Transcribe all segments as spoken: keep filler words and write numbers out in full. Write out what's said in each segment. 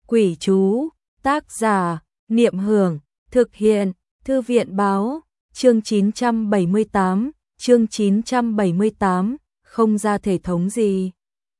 Quỷ chú, tác giả, Niệm Hưởng, thực hiện, Thư viện báo, chương chín trăm bảy mươi tám, chương chín trăm bảy mươi tám, không ra thể thống gì.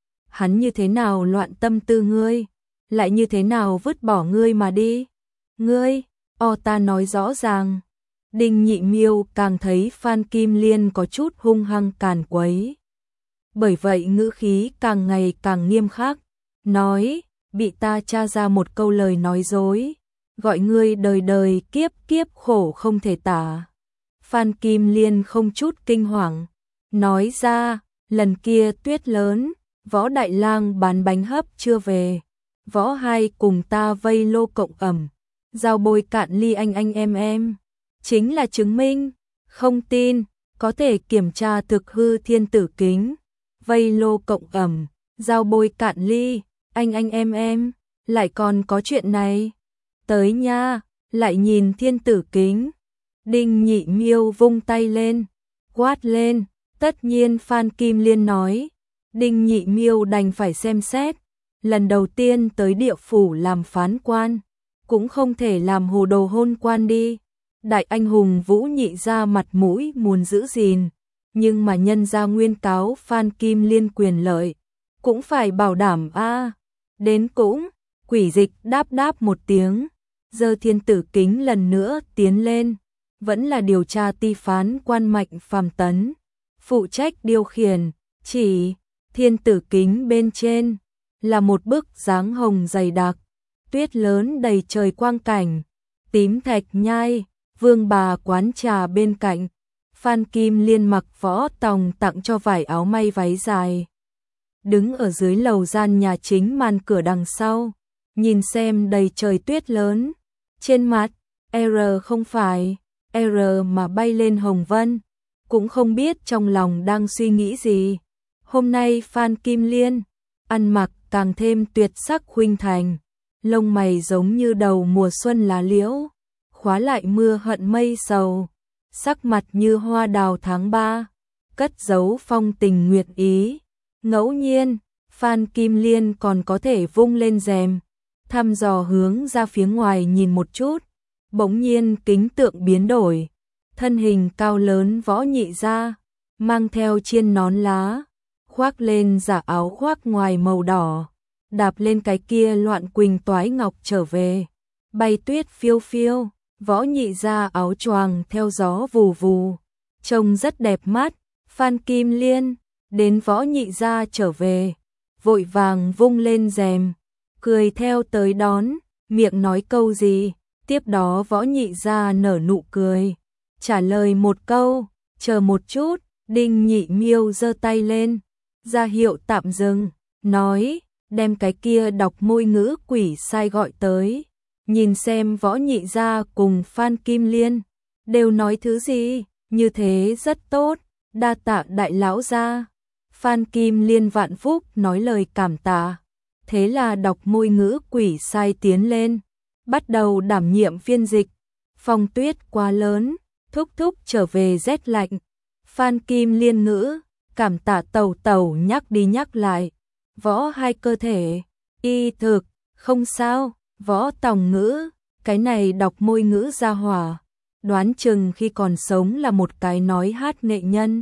Hắn như thế nào loạn tâm tư ngươi, lại như thế nào vứt bỏ ngươi mà đi. Ngươi, o ta nói rõ ràng. Đinh Nhị Miêu càng thấy Phan Kim Liên có chút hung hăng càn quấy. Bởi vậy ngữ khí càng ngày càng nghiêm khắc, nói, bị ta tra ra một câu lời nói dối, gọi ngươi đời đời kiếp kiếp khổ không thể tả. Phan Kim Liên không chút kinh hoàng, nói ra, lần kia tuyết lớn, Võ Đại Lang bán bánh hấp chưa về, Võ Hai cùng ta vây lô cộng ẩm, giao bôi cạn ly anh anh em em, chính là chứng minh, không tin, có thể kiểm tra thực hư thiên tử kính, vây lô cộng ẩm, giao bôi cạn ly, anh anh em em, lại còn có chuyện này, tới nha, lại nhìn thiên tử kính. Đinh Nhị Miêu vung tay lên, quát lên, tất nhiên Phan Kim Liên nói, Đinh Nhị Miêu đành phải xem xét, lần đầu tiên tới địa phủ làm phán quan, cũng không thể làm hồ đồ hôn quan đi. Đại anh hùng Vũ Nhị ra mặt mũi muốn giữ gìn, nhưng mà nhân ra nguyên cáo Phan Kim Liên quyền lợi, cũng phải bảo đảm a. À. Đến cũng, quỷ dịch đáp đáp một tiếng, giơ thiên tử kính lần nữa tiến lên, vẫn là điều tra ti phán quan Mạnh Phàm Tấn, phụ trách điều khiển, chỉ thiên tử kính bên trên là một bức dáng hồng dày đặc, tuyết lớn đầy trời quang cảnh, tím thạch nhai, Vương Bà quán trà bên cạnh, Phan Kim Liên mặc Võ Tòng tặng cho vải áo may váy dài. Đứng ở dưới lầu gian nhà chính màn cửa đằng sau, nhìn xem đầy trời tuyết lớn, trên mặt, R không phải, R mà bay lên hồng vân, cũng không biết trong lòng đang suy nghĩ gì. Hôm nay Phan Kim Liên, ăn mặc càng thêm tuyệt sắc khuynh thành, lông mày giống như đầu mùa xuân lá liễu, khóa lại mưa hận mây sầu, sắc mặt như hoa đào tháng ba, cất giấu phong tình nguyệt ý. Ngẫu nhiên, Phan Kim Liên còn có thể vung lên rèm, thăm dò hướng ra phía ngoài nhìn một chút, bỗng nhiên kính tượng biến đổi, thân hình cao lớn Võ Nhị ra, mang theo chiên nón lá, khoác lên giả áo khoác ngoài màu đỏ, đạp lên cái kia loạn quỳnh toái ngọc trở về, bay tuyết phiêu phiêu, Võ Nhị ra áo choàng theo gió vù vù, trông rất đẹp mắt. Phan Kim Liên đến Võ Nhị ra trở về, vội vàng vung lên rèm, cười theo tới đón, miệng nói câu gì, tiếp đó Võ Nhị ra nở nụ cười, trả lời một câu, chờ một chút. Đinh Nhị Miêu giơ tay lên, ra hiệu tạm dừng, nói, đem cái kia đọc môi ngữ quỷ sai gọi tới, nhìn xem Võ Nhị ra cùng Phan Kim Liên đều nói thứ gì, như thế rất tốt, đa tạ đại lão gia. Phan Kim Liên vạn phúc nói lời cảm tạ, thế là đọc môi ngữ quỷ sai tiến lên, bắt đầu đảm nhiệm phiên dịch. Phong tuyết quá lớn, thúc thúc trở về rét lạnh. Phan Kim Liên ngữ, cảm tạ tẩu tẩu nhắc đi nhắc lại. Võ Hai cơ thể, y thực, không sao. Võ Tòng ngữ, cái này đọc môi ngữ ra hỏa, đoán chừng khi còn sống là một cái nói hát nghệ nhân.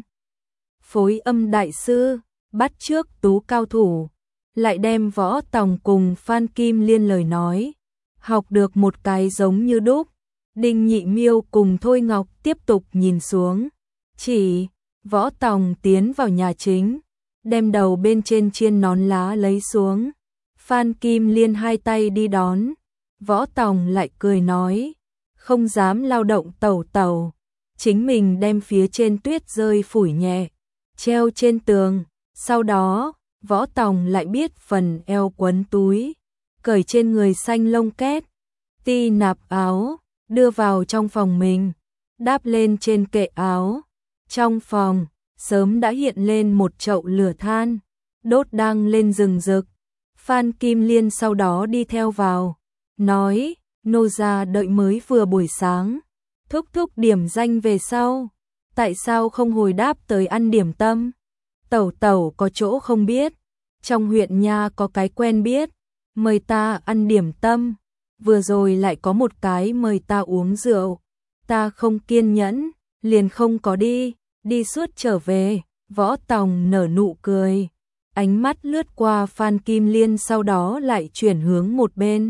Phối âm đại sư, bắt chước tú cao thủ, lại đem Võ Tòng cùng Phan Kim Liên lời nói, học được một cái giống như đúc. Đinh Nhị Miêu cùng Thôi Ngọc tiếp tục nhìn xuống, chỉ Võ Tòng tiến vào nhà chính, đem đầu bên trên chiên nón lá lấy xuống. Phan Kim Liên hai tay đi đón, Võ Tòng lại cười nói, không dám lao động tẩu tẩu, chính mình đem phía trên tuyết rơi phủi nhẹ, treo trên tường. Sau đó, Võ Tòng lại biết phần eo quấn túi, cởi trên người xanh lông két, ti nạp áo, đưa vào trong phòng mình, đáp lên trên kệ áo. Trong phòng, sớm đã hiện lên một chậu lửa than, đốt đang lên rừng rực. Phan Kim Liên sau đó đi theo vào, nói, nô gia đợi mới vừa buổi sáng, thúc thúc điểm danh về sau, tại sao không hồi đáp tới ăn điểm tâm? Tẩu tẩu có chỗ không biết, trong huyện nha có cái quen biết, mời ta ăn điểm tâm, vừa rồi lại có một cái mời ta uống rượu, ta không kiên nhẫn, liền không có đi, đi suốt trở về. Võ Tòng nở nụ cười, ánh mắt lướt qua Phan Kim Liên sau đó lại chuyển hướng một bên.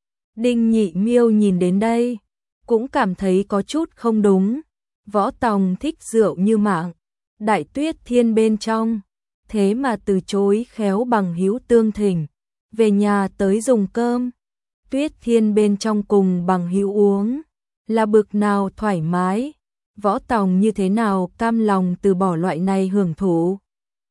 Đinh Nhị Miêu nhìn đến đây, cũng cảm thấy có chút không đúng. Võ Tòng thích rượu như mạng, Đại Tuyết Thiên bên trong, thế mà từ chối khéo bằng hữu tương thỉnh, về nhà tới dùng cơm. Tuyết Thiên bên trong cùng bằng hữu uống, là bực nào thoải mái. Võ Tòng như thế nào cam lòng từ bỏ loại này hưởng thụ.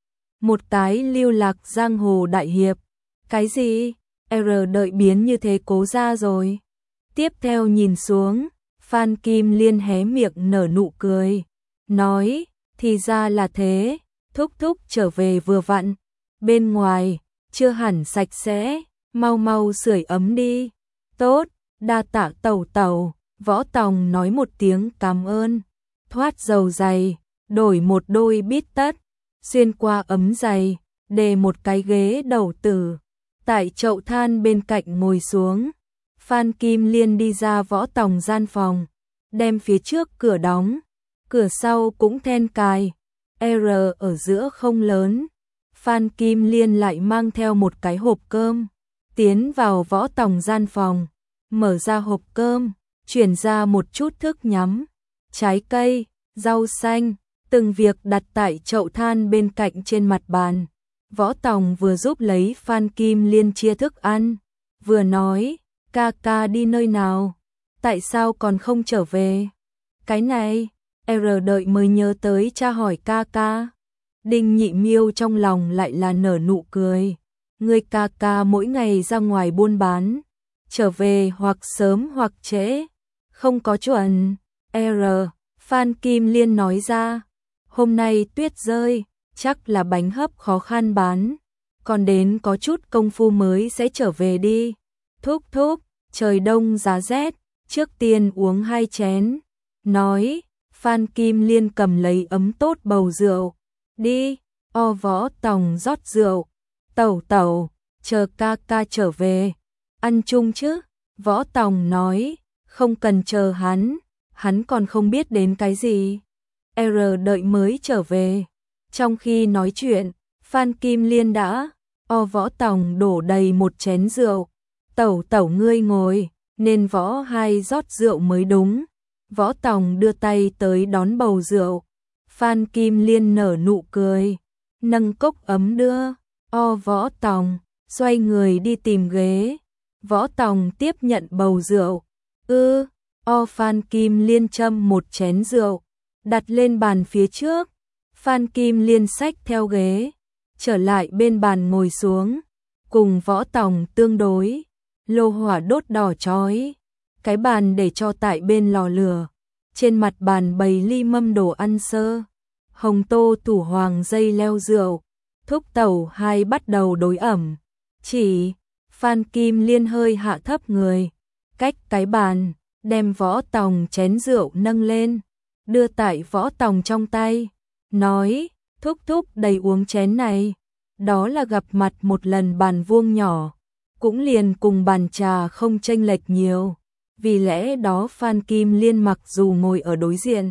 Một cái lưu lạc giang hồ đại hiệp, cái gì? R đợi biến như thế cố ra rồi. Tiếp theo nhìn xuống, Phan Kim Liên hé miệng nở nụ cười, nói, thì ra là thế, thúc thúc trở về vừa vặn, bên ngoài, chưa hẳn sạch sẽ, mau mau sưởi ấm đi. Tốt, đa tạ tẩu tẩu. Võ Tòng nói một tiếng cảm ơn, thoát dầu giày, đổi một đôi bít tất, xuyên qua ấm giày, để một cái ghế đầu tử, tại chậu than bên cạnh ngồi xuống. Phan Kim Liên đi ra Võ Tòng gian phòng, đem phía trước cửa đóng, cửa sau cũng then cài, R ở giữa không lớn. Phan Kim Liên lại mang theo một cái hộp cơm, tiến vào Võ Tòng gian phòng, mở ra hộp cơm, chuyển ra một chút thức nhắm, trái cây, rau xanh, từng việc đặt tại chậu than bên cạnh trên mặt bàn. Võ Tòng vừa giúp lấy Phan Kim Liên chia thức ăn, vừa nói, ca ca đi nơi nào, tại sao còn không trở về? Cái này, R đợi mới nhớ tới cha hỏi ca ca. Đinh Nhị Miêu trong lòng lại là nở nụ cười, người ca ca mỗi ngày ra ngoài buôn bán, trở về hoặc sớm hoặc trễ, không có chuẩn. R. Phan Kim Liên nói ra, hôm nay tuyết rơi, chắc là bánh hấp khó khăn bán, còn đến có chút công phu mới sẽ trở về đi. Thúc thúc, trời đông giá rét, trước tiên uống hai chén. Nói, Phan Kim Liên cầm lấy ấm tốt bầu rượu, đi. O. Võ Tòng rót rượu, tẩu tẩu, chờ ca ca trở về, ăn chung chứ. Võ Tòng nói, không cần chờ hắn, hắn còn không biết đến cái gì. R đợi mới trở về. Trong khi nói chuyện, Phan Kim Liên đã O. Võ Tòng đổ đầy một chén rượu. Tẩu tẩu ngươi ngồi, nên Võ hai rót rượu mới đúng. Võ Tòng đưa tay tới đón bầu rượu. Phan Kim Liên nở nụ cười, nâng cốc ấm đưa. O. Võ Tòng xoay người đi tìm ghế. Võ Tòng tiếp nhận bầu rượu. Ư, O. Phan Kim Liên châm một chén rượu, đặt lên bàn phía trước. Phan Kim Liên xách theo ghế, trở lại bên bàn ngồi xuống, cùng Võ Tòng tương đối. Lô hỏa đốt đỏ chói, cái bàn để cho tại bên lò lửa. Trên mặt bàn bày ly mâm đồ ăn sơ, hồng tô tủ hoàng dây leo rượu. Thúc tẩu hai bắt đầu đối ẩm. Chỉ, Phan Kim Liên hơi hạ thấp người, cách cái bàn, đem Võ Tòng chén rượu nâng lên, đưa tại Võ Tòng trong tay, nói, thúc thúc đầy uống chén này. Đó là gặp mặt một lần bàn vuông nhỏ, cũng liền cùng bàn trà không chênh lệch nhiều. Vì lẽ đó Phan Kim Liên mặc dù ngồi ở đối diện,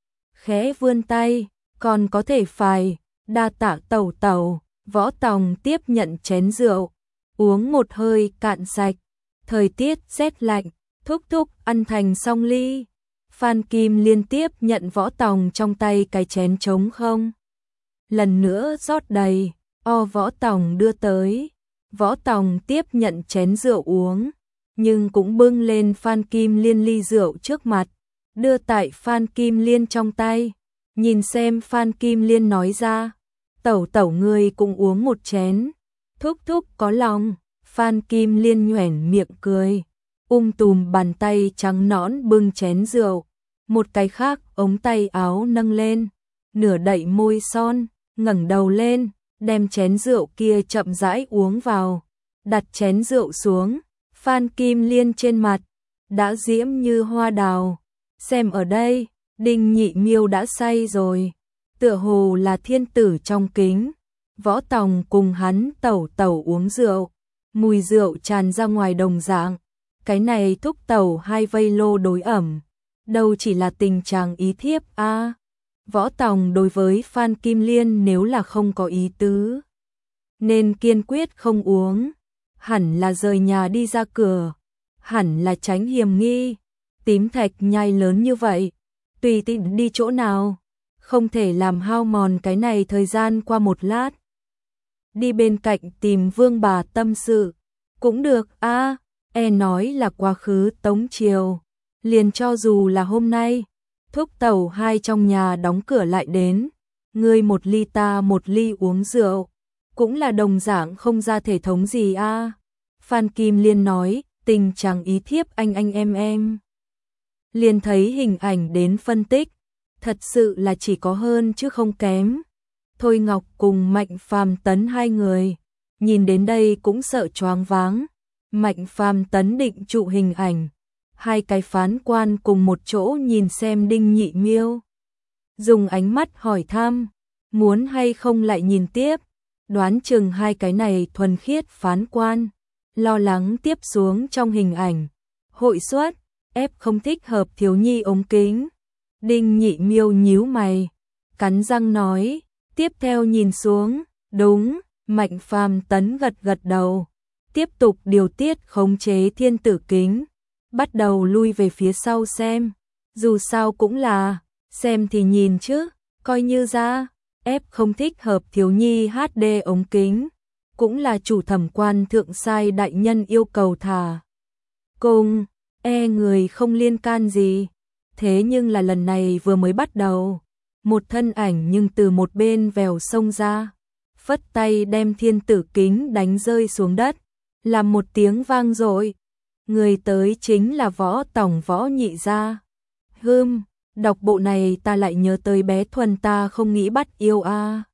khẽ vươn tay, còn có thể phải, đa tạ tẩu tẩu. Võ Tòng tiếp nhận chén rượu, uống một hơi cạn sạch. Thời tiết rét lạnh, thúc thúc ăn thành xong ly. Phan Kim Liên tiếp nhận Võ Tòng trong tay cái chén trống không, lần nữa rót đầy. O. Võ Tòng đưa tới. Võ Tòng tiếp nhận chén rượu uống, nhưng cũng bưng lên Phan Kim Liên ly rượu trước mặt, đưa tại Phan Kim Liên trong tay. Nhìn xem Phan Kim Liên nói ra, tẩu tẩu ngươi cũng uống một chén. Thúc thúc có lòng. Phan Kim Liên nhoẻn miệng cười, um tùm bàn tay trắng nõn bưng chén rượu, một cái khác ống tay áo nâng lên, nửa đậy môi son, ngẩng đầu lên, đem chén rượu kia chậm rãi uống vào, đặt chén rượu xuống. Phan Kim Liên trên mặt đã diễm như hoa đào. Xem ở đây, Đinh Nhị Miêu đã say rồi, tựa hồ là thiên tử trong kính. Võ Tòng cùng hắn tẩu tẩu uống rượu, mùi rượu tràn ra ngoài đồng dạng. Cái này thúc tẩu hai vây lô đối ẩm, đâu chỉ là tình trạng ý thiếp a. À, Võ Tòng đối với Phan Kim Liên nếu là không có ý tứ, nên kiên quyết không uống, hẳn là rời nhà đi ra cửa, hẳn là tránh hiểm nghi. Tím thạch nhai lớn như vậy, tùy tiện đi chỗ nào, không thể làm hao mòn cái này thời gian qua một lát. Đi bên cạnh tìm Vương bà tâm sự, cũng được a. À, e nói là quá khứ Tống Triều, liền cho dù là hôm nay, thúc tẩu hai trong nhà đóng cửa lại đến, ngươi một ly ta một ly uống rượu, cũng là đồng dạng không ra thể thống gì a. À. Phan Kim Liên nói, tình trạng ý thiếp anh anh em em. Liền thấy hình ảnh đến phân tích, thật sự là chỉ có hơn chứ không kém. Thôi Ngọc cùng Mạnh Phàm Tấn hai người, nhìn đến đây cũng sợ choáng váng. Mạnh Phàm Tấn định trụ hình ảnh, hai cái phán quan cùng một chỗ nhìn xem Đinh Nhị Miêu, dùng ánh mắt hỏi thăm, muốn hay không lại nhìn tiếp. Đoán chừng hai cái này thuần khiết phán quan, lo lắng tiếp xuống trong hình ảnh hội suất ép không thích hợp thiếu nhi ống kính. Đinh Nhị Miêu nhíu mày, cắn răng nói, tiếp theo nhìn xuống, đúng. Mạnh Phàm Tấn gật gật đầu, tiếp tục điều tiết khống chế thiên tử kính, bắt đầu lui về phía sau xem, dù sao cũng là xem thì nhìn chứ, coi như ra ép không thích hợp thiếu nhi hát đê ống kính, cũng là chủ thẩm quan thượng sai đại nhân yêu cầu thả cùng, e người không liên can gì. Thế nhưng là lần này vừa mới bắt đầu, một thân ảnh nhưng từ một bên vèo xông ra, phất tay đem thiên tử kính đánh rơi xuống đất, làm một tiếng vang dội. Người tới chính là Võ Tòng Võ Nhị gia. Hừm, đọc bộ này ta lại nhớ tới bé Thuần ta không nghĩ bắt yêu a. À.